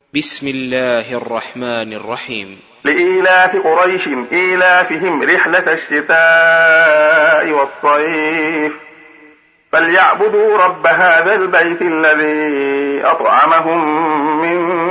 بسم الله الرحمن الرحيم. لإيلاف قريش إيلافهم رحلة الشتاء والصيف فليعبدوا رب هذا البيت الذي أطعمهم من